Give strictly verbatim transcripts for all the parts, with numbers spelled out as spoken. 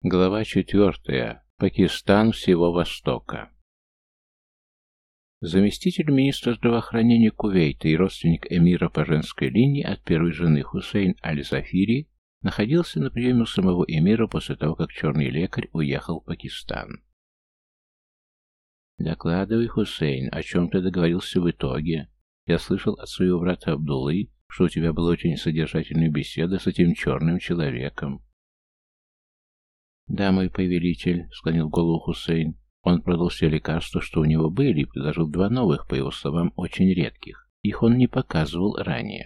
Глава четвертая. Пакистан всего Востока. Заместитель министра здравоохранения Кувейта и родственник эмира по женской линии от первой жены Хусейн Аль-Зафири находился на приеме у самого эмира после того, как черный лекарь уехал в Пакистан. «Докладывай, Хусейн, о чем ты договорился в итоге? Я слышал от своего брата Абдуллы, что у тебя была очень содержательная беседа с этим черным человеком». «Да, мой повелитель», — склонил голову Хусейн. Он продал все лекарства, что у него были, и предложил два новых, по его словам, очень редких. Их он не показывал ранее.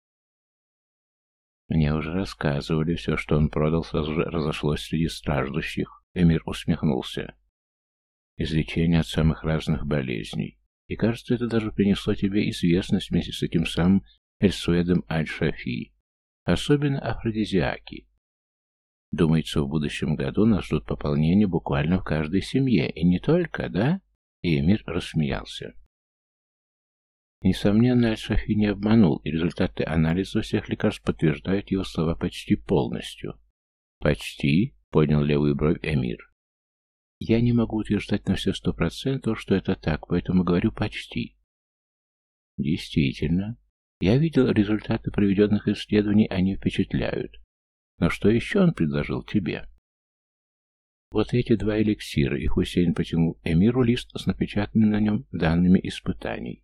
Мне уже рассказывали, все, что он продал, сразу же разошлось среди страждущих. Эмир усмехнулся. Излечение от самых разных болезней. И кажется, это даже принесло тебе известность вместе с этим самым Эль-Суэдом Аль-Шафи. Особенно афродизиаки. Думается, в будущем году нас ждут пополнения буквально в каждой семье. И не только, да? И эмир рассмеялся. Несомненно, Аль-Шафи не обманул, и результаты анализа всех лекарств подтверждают его слова почти полностью. «Почти?» — поднял левую бровь эмир. «Я не могу утверждать на все сто процентов, что это так, поэтому говорю «почти». Действительно. Я видел результаты проведенных исследований, они впечатляют. Но что еще он предложил тебе? Вот эти два эликсира, и Хусейн потянул эмиру лист с напечатанными на нем данными испытаний.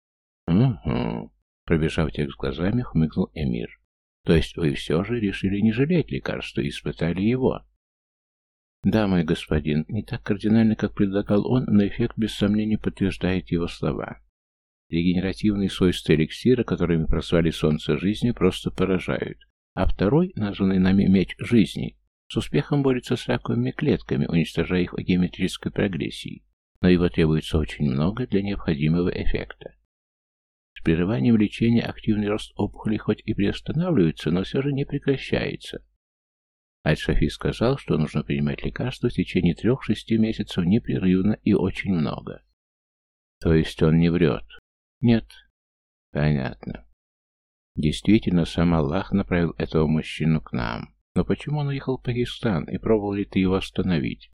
Угу. Пробежав текст глазами, хмыкнул эмир. То есть вы все же решили не жалеть лекарства и испытали его? Да, мой господин, не так кардинально, как предлагал он, но эффект без сомнения подтверждает его слова. Регенеративные свойства эликсира, которыми прозвали солнце жизни, просто поражают. А второй, названный нами меч жизни, с успехом борется с раковыми клетками, уничтожая их в геометрической прогрессии, но его требуется очень много для необходимого эффекта. С прерыванием лечения активный рост опухолей хоть и приостанавливается, но все же не прекращается. Аль-Шафи сказал, что нужно принимать лекарства в течение трех-шести месяцев непрерывно и очень много. То есть он не врет? Нет. Понятно. Действительно, сам Аллах направил этого мужчину к нам. Но почему он уехал в Пакистан, и пробовал ли ты его остановить?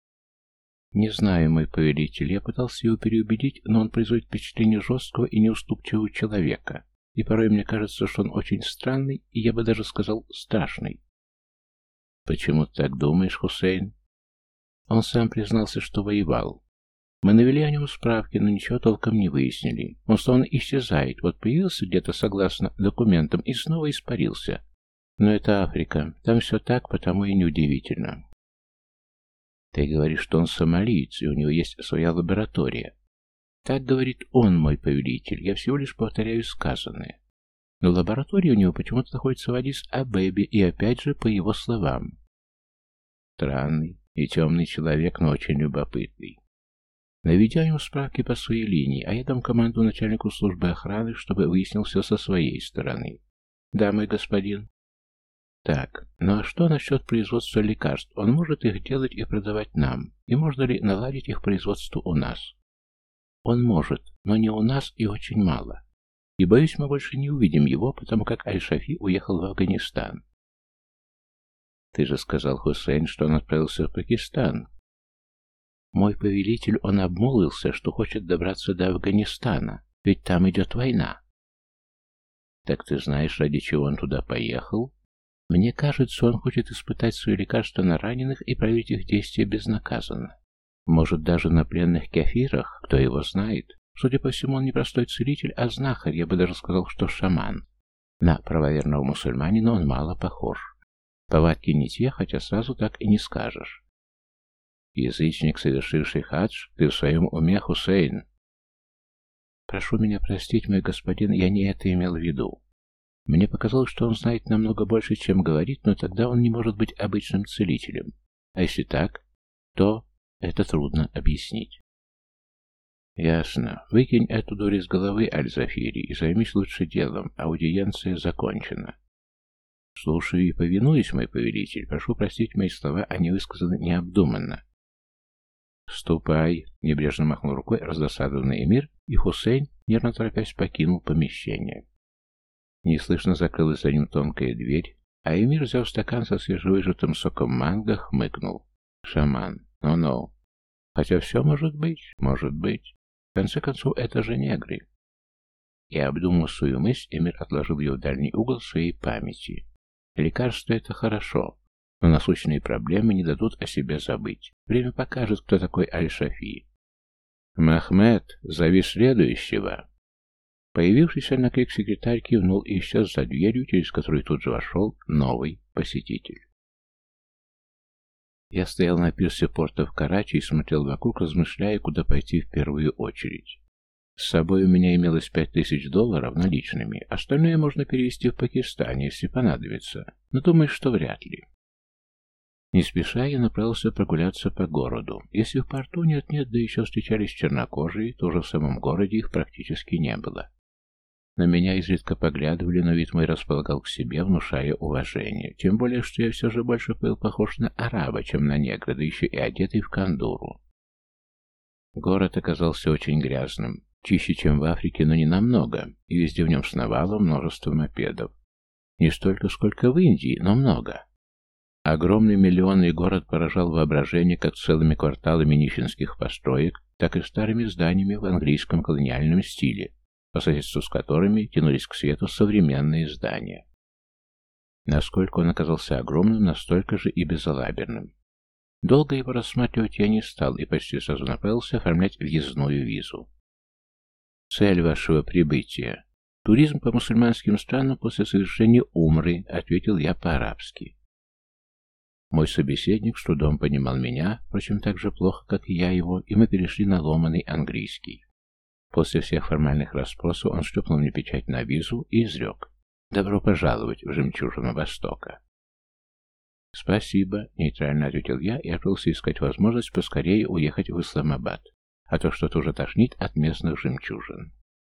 Не знаю, мой повелитель. Я пытался его переубедить, но он производит впечатление жесткого и неуступчивого человека. И порой мне кажется, что он очень странный, и я бы даже сказал, страшный. Почему ты так думаешь, Хусейн? Он сам признался, что воевал. Мы навели о нем справки, но ничего толком не выяснили. Он словно исчезает. Вот появился где-то согласно документам и снова испарился. Но это Африка. Там все так, потому и неудивительно. Ты говоришь, что он сомалиец, и у него есть своя лаборатория. Так говорит он, мой повелитель. Я всего лишь повторяю сказанное. Но лаборатория у него почему-то находится в Аддис-Абебе, и опять же по его словам. Странный и темный человек, но очень любопытный. Наведя ему справки по своей линии, а я дам команду начальнику службы охраны, чтобы выяснил все со своей стороны. Да, мой господин. Так, ну а что насчет производства лекарств? Он может их делать и продавать нам. И можно ли наладить их производство у нас? Он может, но не у нас и очень мало. И боюсь, мы больше не увидим его, потому как Аль-Шафи уехал в Афганистан. Ты же сказал, Хусейн, что он отправился в Пакистан. Мой повелитель, он обмолвился, что хочет добраться до Афганистана, ведь там идет война. Так ты знаешь, ради чего он туда поехал? Мне кажется, он хочет испытать свои лекарства на раненых и проверить их действия безнаказанно. Может, даже на пленных кафирах, кто его знает. Судя по всему, он не простой целитель, а знахарь, я бы даже сказал, что шаман. На правоверного мусульманина он мало похож. Повадки не те, хотя сразу так и не скажешь. Язычник, совершивший хадж, ты в своем уме, Хусейн? Прошу меня простить, мой господин, я не это имел в виду. Мне показалось, что он знает намного больше, чем говорит, но тогда он не может быть обычным целителем. А если так, то это трудно объяснить. Ясно. Выкинь эту дурь из головы, Аль-Зафири, и займись лучше делом. Аудиенция закончена. Слушаю и повинуюсь, мой повелитель. Прошу простить мои слова, они высказаны необдуманно. «Ступай!» — небрежно махнул рукой раздосадованный эмир, и Хусейн, нервно торопясь, покинул помещение. Неслышно закрылась за ним тонкая дверь, А Эмир, взяв стакан со свежевыжатым соком манго, хмыкнул. Шаман, ну-ну. Хотя все может быть, может быть. В конце концов, это же негры. И, обдумав свою мысль, Эмир отложил ее в дальний угол своей памяти. Лекарство — это хорошо, но насущные проблемы не дадут о себе забыть. Время покажет, кто такой Аль-Шафи. «Махмед, зови следующего!» Появившийся на крик секретарь кивнул и исчез за дверью, через которую тут же вошел новый посетитель. Я стоял на пирсе порта в Карачи и смотрел вокруг, размышляя, куда пойти в первую очередь. С собой у меня имелось пять тысяч долларов наличными, остальное можно перевести в Пакистан, если понадобится, но думаю, что вряд ли. Не спеша я направился прогуляться по городу. Если в порту нет-нет, да еще встречались чернокожие, то уже в самом городе их практически не было. На меня изредка поглядывали, но вид мой располагал к себе, внушая уважение. Тем более, что я все же больше был похож на араба, чем на негра, да еще и одетый в кандуру. Город оказался очень грязным. Чище, чем в Африке, но не намного, и везде в нем сновало множество мопедов. Не столько, сколько в Индии, но много. Огромный миллионный город поражал воображение как целыми кварталами нищенских построек, так и старыми зданиями в английском колониальном стиле, по соседству с которыми тянулись к свету современные здания. Насколько он оказался огромным, настолько же и безалаберным. Долго его рассматривать я не стал и почти сразу направился оформлять въездную визу. «Цель вашего прибытия. Туризм по мусульманским странам после совершения умры», — ответил я по-арабски. Мой собеседник с трудом понимал меня, впрочем, так же плохо, как и я его, и мы перешли на ломаный английский. После всех формальных расспросов он шлепнул мне печать на визу и изрек: «Добро пожаловать в жемчужину Востока». «Спасибо», — нейтрально ответил я и отправился искать возможность поскорее уехать в Исламабад, а то что-то уже тошнит от местных жемчужин.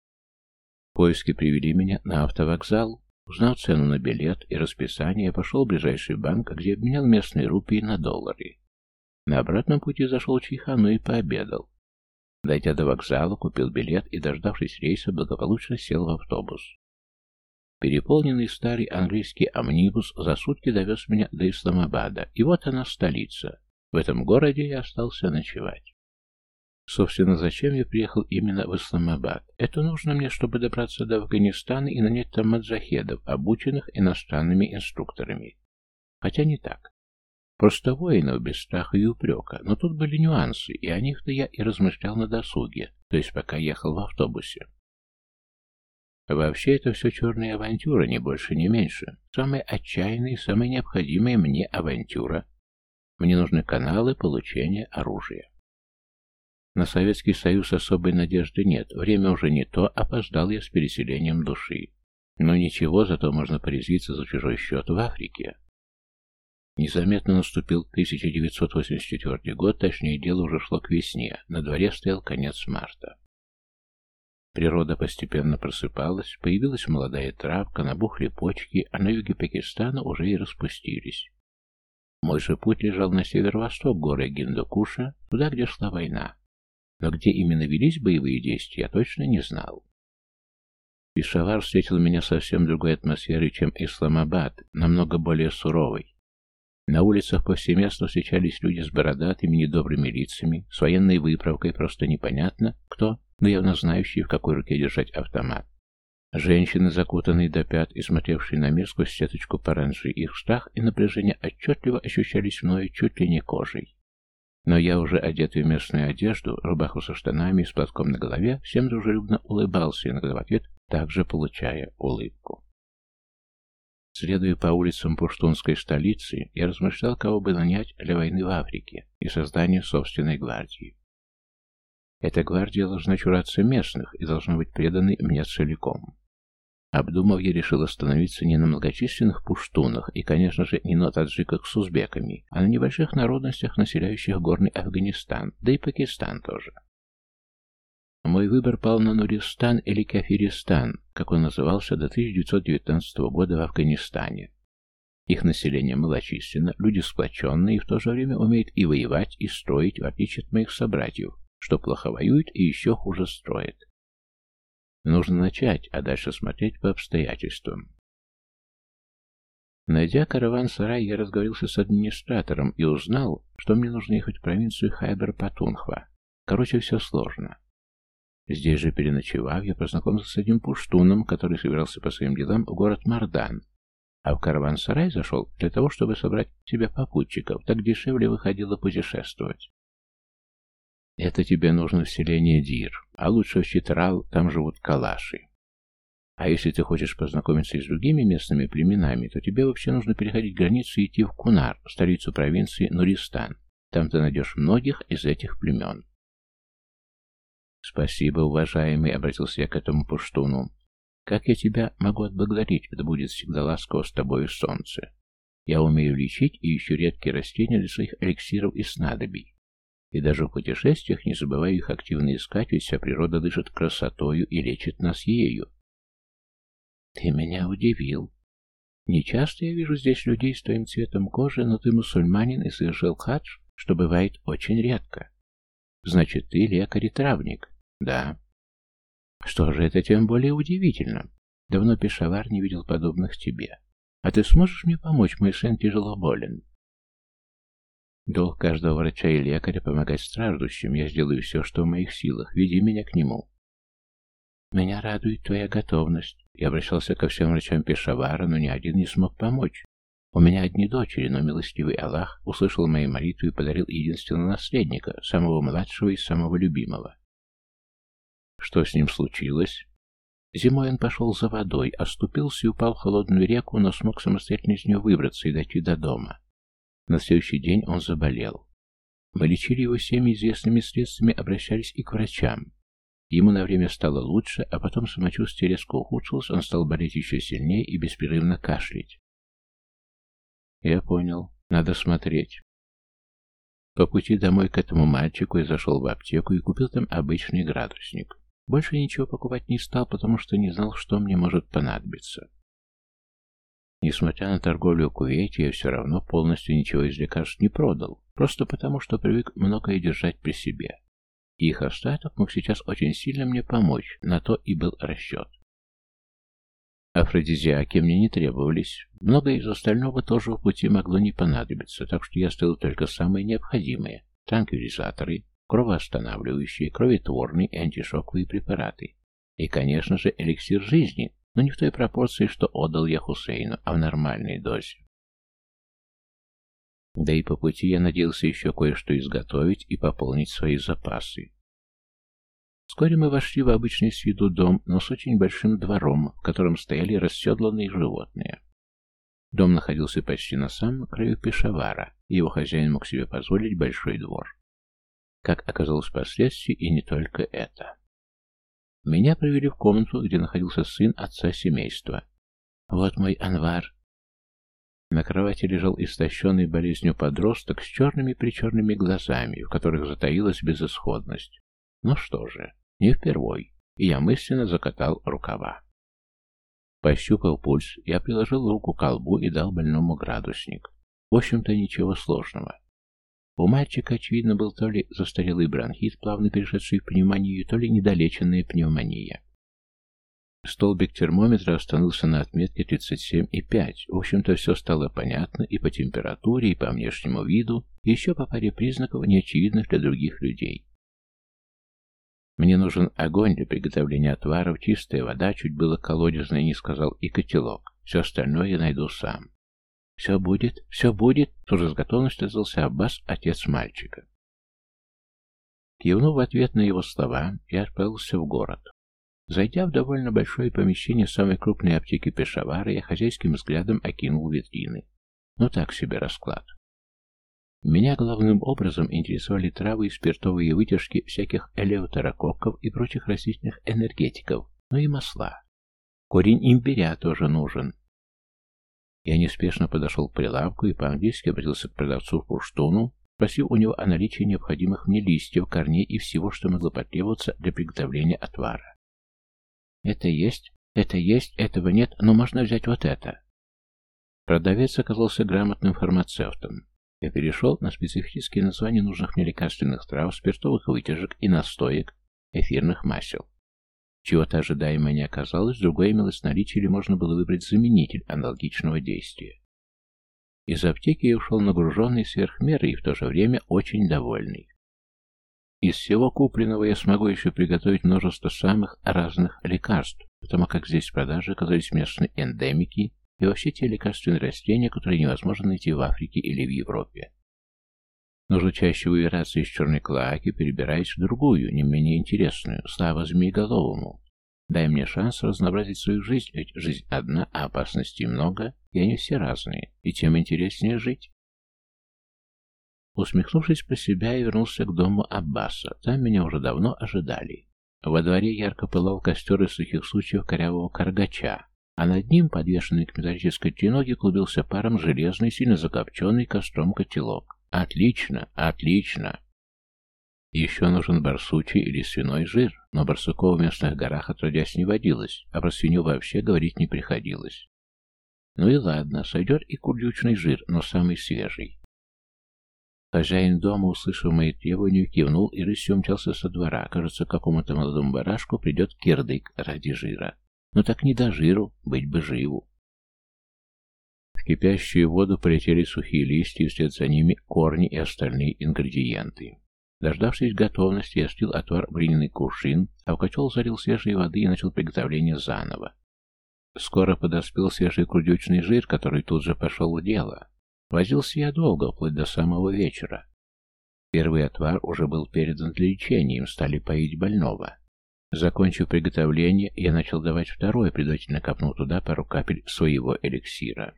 Поиски привели меня на автовокзал. Узнав цену на билет и расписание, я пошел в ближайший банк, где обменял местные рупии на доллары. На обратном пути зашел в чайхану и пообедал. Дойдя до вокзала, купил билет и, дождавшись рейса, благополучно сел в автобус. Переполненный старый английский амнибус за сутки довез меня до Исламабада, и вот она, столица. В этом городе я остался ночевать. Собственно, зачем я приехал именно в Исламабад? Это нужно мне, чтобы добраться до Афганистана и нанять там маджахедов, обученных иностранными инструкторами. Хотя не так. Просто воинов без страха и упрека, но тут были нюансы, и о них-то я и размышлял на досуге, то есть пока ехал в автобусе. Вообще это все черная авантюра, ни больше, ни меньше. Самая отчаянная и самая необходимая мне авантюра. Мне нужны каналы получения оружия. На Советский Союз особой надежды нет, время уже не то, опоздал я с переселением души. Но ничего, зато можно порезвиться за чужой счет в Африке. Незаметно наступил тысяча девятьсот восемьдесят четвёртый год, точнее дело уже шло к весне, на дворе стоял конец марта. Природа постепенно просыпалась, появилась молодая травка, набухли почки, а на юге Пакистана уже и распустились. Мой же путь лежал на северо-восток горы Гиндукуша, туда, где шла война. Но где именно велись боевые действия, я точно не знал. Пешавар встретил меня совсем другой атмосферой, чем Исламабад, намного более суровой. На улицах повсеместно встречались люди с бородатыми недобрыми лицами, с военной выправкой, просто непонятно кто, но явно знающие, в какой руке держать автомат. Женщины, закутанные до пят и смотревшие на мир сквозь сеточку паранджи, их страх и напряжение отчетливо ощущались мною чуть ли не кожей. Но я, уже одетый в местную одежду, рубаху со штанами и с платком на голове, всем дружелюбно улыбался, иногда в ответ также получая улыбку. Следуя по улицам пуштунской столицы, я размышлял, кого бы нанять для войны в Африке и создания собственной гвардии. Эта гвардия должна чураться местных и должна быть преданной мне целиком. Обдумав, я решил остановиться не на многочисленных пуштунах и, конечно же, не на таджиках с узбеками, а на небольших народностях, населяющих горный Афганистан, да и Пакистан тоже. Мой выбор пал на Нуристан или Кафиристан, как он назывался до тысяча девятьсот девятнадцатого года в Афганистане. Их население малочисленно, люди сплоченные и в то же время умеют и воевать, и строить, в отличие от моих собратьев, что плохо воюют и еще хуже строят. Нужно начать, а дальше смотреть по обстоятельствам. Найдя караван-сарай, я разговорился с администратором и узнал, что мне нужно ехать в провинцию Хайбер-Патунхва. Короче, все сложно. Здесь же переночевав, я познакомился с одним пуштуном, который собирался по своим делам в город Мардан, а в караван-сарай зашел для того, чтобы собрать себе попутчиков, так дешевле выходило путешествовать. Это тебе нужно в селение Дир, а лучше в Читрал, там живут калаши. А если ты хочешь познакомиться и с другими местными племенами, то тебе вообще нужно переходить границу и идти в Кунар, столицу провинции Нуристан. Там ты найдешь многих из этих племен. «Спасибо, уважаемый», — обратился я к этому пуштуну. «Как я тебя могу отблагодарить? Это будет всегда ласково с тобою, солнце. Я умею лечить и ищу редкие растения для своих эликсиров и снадобий. И даже в путешествиях не забываю их активно искать, ведь вся природа дышит красотою и лечит нас ею». «Ты меня удивил. Не часто я вижу здесь людей с твоим цветом кожи, но ты мусульманин и совершил хадж, что бывает очень редко. Значит, ты лекарь и травник?» «Да». «Что же, это тем более удивительно. Давно Пешавар не видел подобных тебе. А ты сможешь мне помочь? Мой сын тяжело болен». «Долг каждого врача и лекаря помогать страждущим. Я сделаю все, что в моих силах. Веди меня к нему». «Меня радует твоя готовность. Я обращался ко всем врачам Пешавара, но ни один не смог помочь. У меня одни дочери, но милостивый Аллах услышал мои молитвы и подарил единственного наследника, самого младшего и самого любимого». «Что с ним случилось?» Зимой он пошел за водой, оступился и упал в холодную реку, но смог самостоятельно из нее выбраться и дойти до дома. На следующий день он заболел. Мы лечили его всеми известными средствами, обращались и к врачам. Ему на время стало лучше, а потом самочувствие резко ухудшилось, он стал болеть еще сильнее и беспрерывно кашлять. Я понял. Надо смотреть. По пути домой к этому мальчику я зашел в аптеку и купил там обычный градусник. Больше ничего покупать не стал, потому что не знал, что мне может понадобиться. Несмотря на торговлю в Кувейте, я все равно полностью ничего из лекарств не продал, просто потому что привык многое держать при себе. И их остаток мог сейчас очень сильно мне помочь, на то и был расчет. Афродизиаки мне не требовались, многое из остального тоже в пути могло не понадобиться, так что я оставил только самые необходимые – транквилизаторы, кровоостанавливающие, кроветворные и антишоковые препараты. И, конечно же, эликсир жизни, но не в той пропорции, что отдал я Хусейну, а в нормальной дозе. Да и по пути я надеялся еще кое-что изготовить и пополнить свои запасы. Вскоре мы вошли в обычный с виду дом, но с очень большим двором, в котором стояли расседланные животные. Дом находился почти на самом краю Пешавара, и его хозяин мог себе позволить большой двор. Как оказалось впоследствии, и не только это. Меня провели в комнату, где находился сын отца семейства. Вот мой Анвар. На кровати лежал истощенный болезнью подросток с черными-причерными глазами, в которых затаилась безысходность. Ну что же, не впервой, и я мысленно закатал рукава. Пощупав пульс, я приложил руку к колбу и дал больному градусник. В общем-то, ничего сложного. У мальчика, очевидно, был то ли застарелый бронхит, плавно перешедший в пневмонию, то ли недолеченная пневмония. Столбик термометра остановился на отметке тридцать семь и пять. В общем-то, все стало понятно и по температуре, и по внешнему виду, и еще по паре признаков, неочевидных для других людей. Мне нужен огонь для приготовления отваров, чистая вода, чуть было колодезная, не сказал, и котелок. Все остальное я найду сам. «Все будет, все будет», — тоже с готовностью отозвался Аббас, отец мальчика. Кивнув в ответ на его слова, я отправился в город. Зайдя в довольно большое помещение самой крупной аптеки Пешавара, я хозяйским взглядом окинул витрины. Ну так себе расклад. Меня главным образом интересовали травы и спиртовые вытяжки всяких элеутерококков и прочих растительных энергетиков, ну и масла. Корень имбиря тоже нужен. Я неспешно подошел к прилавку и по-английски обратился к продавцу в пуштуну, спросив у него о наличии необходимых мне листьев, корней и всего, что могло потребоваться для приготовления отвара. «Это есть, это есть, этого нет, но можно взять вот это». Продавец оказался грамотным фармацевтом. Я перешел на специфические названия нужных мне лекарственных трав, спиртовых вытяжек и настоек, эфирных масел. Чего-то ожидаемое не оказалось, другое имелось в наличии или можно было выбрать заменитель аналогичного действия. Из аптеки я ушел нагруженный сверх меры и в то же время очень довольный. Из всего купленного я смогу еще приготовить множество самых разных лекарств, потому как здесь в продаже оказались местные эндемики и вообще те лекарственные растения, которые невозможно найти в Африке или в Европе. Нужно чаще выбираться из черной клоаки, перебираясь в другую, не менее интересную, слава Змееголовому. Дай мне шанс разнообразить свою жизнь, ведь жизнь одна, а опасностей много, и они все разные, и тем интереснее жить. Усмехнувшись про себя, я вернулся к дому Аббаса. Там меня уже давно ожидали. Во дворе ярко пылал костер из сухих сучьев корявого каргача, а над ним, подвешенный к металлической треноге, клубился паром железный, сильно закопченный костром котелок. Отлично, отлично! Еще нужен барсучий или свиной жир, но барсуков в местных горах отродясь не водилось, а про свинью вообще говорить не приходилось. Ну и ладно, сойдет и курдючный жир, но самый свежий. Хозяин дома, услышав мои требования, кивнул и рысью умчался со двора. Кажется, какому-то молодому барашку придет кирдык ради жира. Но так не до жиру, быть бы живу. В кипящую воду полетели сухие листья, и вслед за ними корни и остальные ингредиенты. Дождавшись готовности, я слил отвар в глиняный кувшин, а в котел залил свежей воды и начал приготовление заново. Скоро подоспел свежий курдючный жир, который тут же пошел в дело. Возился я долго, вплоть до самого вечера. Первый отвар уже был передан для лечения, им стали поить больного. Закончив приготовление, я начал давать второй, предварительно капнув туда пару капель своего эликсира.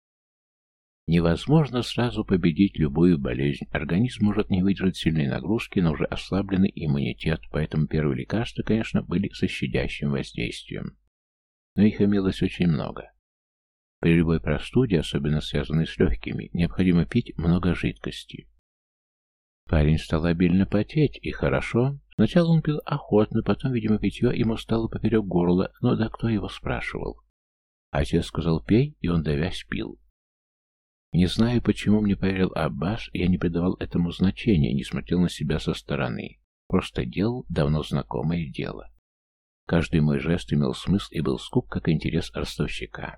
Невозможно сразу победить любую болезнь. Организм может не выдержать сильной нагрузки, но уже ослабленный иммунитет, поэтому первые лекарства, конечно, были со щадящим воздействием. Но их имелось очень много. При любой простуде, особенно связанной с легкими, необходимо пить много жидкости. Парень стал обильно потеть, и хорошо. Сначала он пил охотно, потом, видимо, питье ему стало поперек горла, но да кто его спрашивал. Отец сказал «пей», и он давясь пил. Не знаю, почему мне поверил Аббас, я не придавал этому значения, не смотрел на себя со стороны. Просто делал давно знакомое дело. Каждый мой жест имел смысл и был скуп, как интерес ростовщика.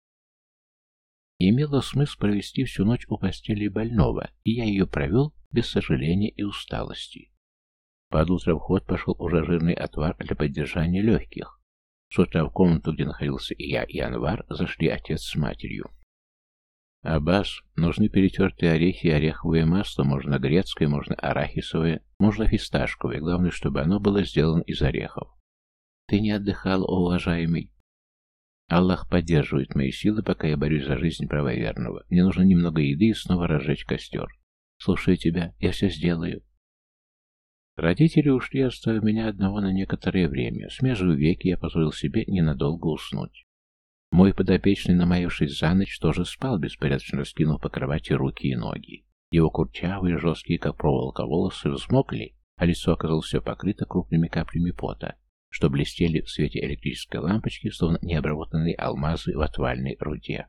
Имело смысл провести всю ночь у постели больного, и я ее провел без сожаления и усталости. Под утро в ход пошел уже жирный отвар для поддержания легких. С утра в комнату, где находился и я, и Анвар, зашли отец с матерью. «Аббас, нужны перетертые орехи и ореховое масло, можно грецкое, можно арахисовое, можно фисташковое, главное, чтобы оно было сделано из орехов». «Ты не отдыхал, о уважаемый?» «Аллах поддерживает мои силы, пока я борюсь за жизнь правоверного. Мне нужно немного еды и снова разжечь костер. Слушаю тебя, я все сделаю». Родители ушли, оставив меня одного на некоторое время. Смежив веки, я позволил себе ненадолго уснуть. Мой подопечный, намаявшись за ночь, тоже спал, беспорядочно раскинув по кровати руки и ноги. Его курчавые, жесткие, как проволока, волосы взмокли, а лицо оказалось все покрыто крупными каплями пота, что блестели в свете электрической лампочки, словно необработанные алмазы в отвальной руде.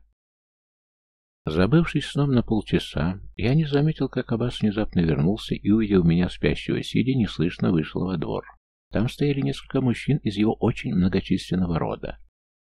Забывшись сном на полчаса, я не заметил, как Аббас внезапно вернулся и, увидев меня спящего сидя, неслышно вышел во двор. Там стояли несколько мужчин из его очень многочисленного рода.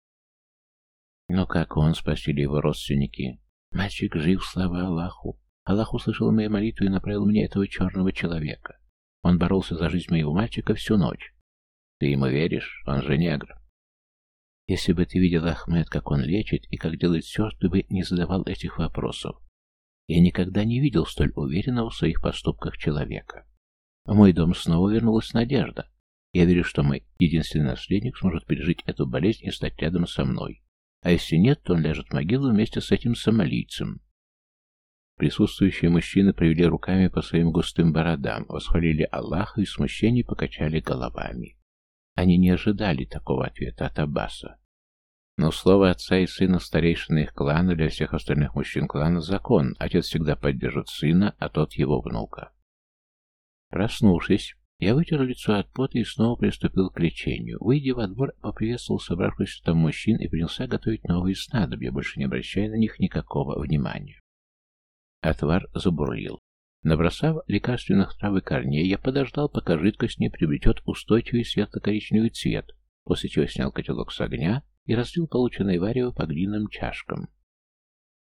Но как он, спросили его родственники. Мальчик жив, слава Аллаху. Аллах услышал мои молитвы и направил мне этого черного человека. Он боролся за жизнь моего мальчика всю ночь. Ты ему веришь? Он же негр. Если бы ты видел, Ахмед, как он лечит и как делает все, ты бы не задавал этих вопросов. Я никогда не видел столь уверенного в своих поступках человека. В мой дом снова вернулась надежда. Я верю, что мой единственный наследник сможет пережить эту болезнь и стать рядом со мной. А если нет, то он ляжет в могилу вместе с этим сомалийцем. Присутствующие мужчины провели руками по своим густым бородам, восхвалили Аллаха и в смущении покачали головами. Они не ожидали такого ответа от Аббаса. Но слово отца и сына старейшины их клана для всех остальных мужчин клана закон. Отец всегда поддержит сына, а тот его внука. Проснувшись, я вытер лицо от пота и снова приступил к лечению. Выйдя во двор, поприветствовал собравшихся там мужчин и принялся готовить новые снадобья, больше не обращая на них никакого внимания. Отвар забурлил. Набросав лекарственных трав и корней, я подождал, пока жидкость не приобретет устойчивый светло-коричневый цвет, после чего снял котелок с огня и разлил полученное варево по глиняным чашкам.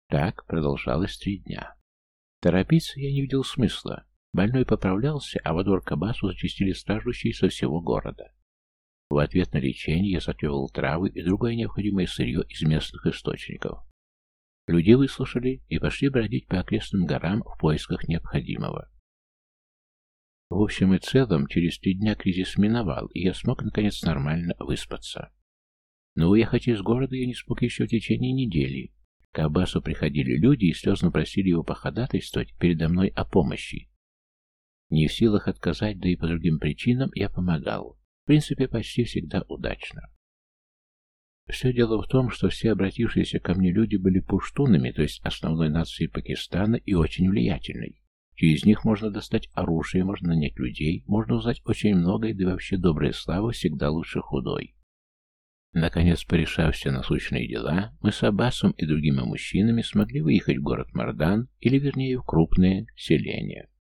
Так продолжалось три дня. Торопиться я не видел смысла. Больной поправлялся, а во двор к Аббасу зачастили страждущие со всего города. В ответ на лечение я затребовал травы и другое необходимое сырье из местных источников. Люди выслушали и пошли бродить по окрестным горам в поисках необходимого. В общем и целом, через три дня кризис миновал, и я смог наконец нормально выспаться. Но уехать из города я не смог еще в течение недели. К Аббасу приходили люди и слезно просили его походатайствовать передо мной о помощи. Не в силах отказать, да и по другим причинам я помогал. В принципе, почти всегда удачно. Все дело в том, что все обратившиеся ко мне люди были пуштунами, то есть основной нацией Пакистана, и очень влиятельной. Через них можно достать оружие, можно нанять людей, можно узнать очень многое, да и вообще добрая слава всегда лучше худой. Наконец, порешав все насущные дела, мы с Аббасом и другими мужчинами смогли выехать в город Мардан, или вернее в крупное селение.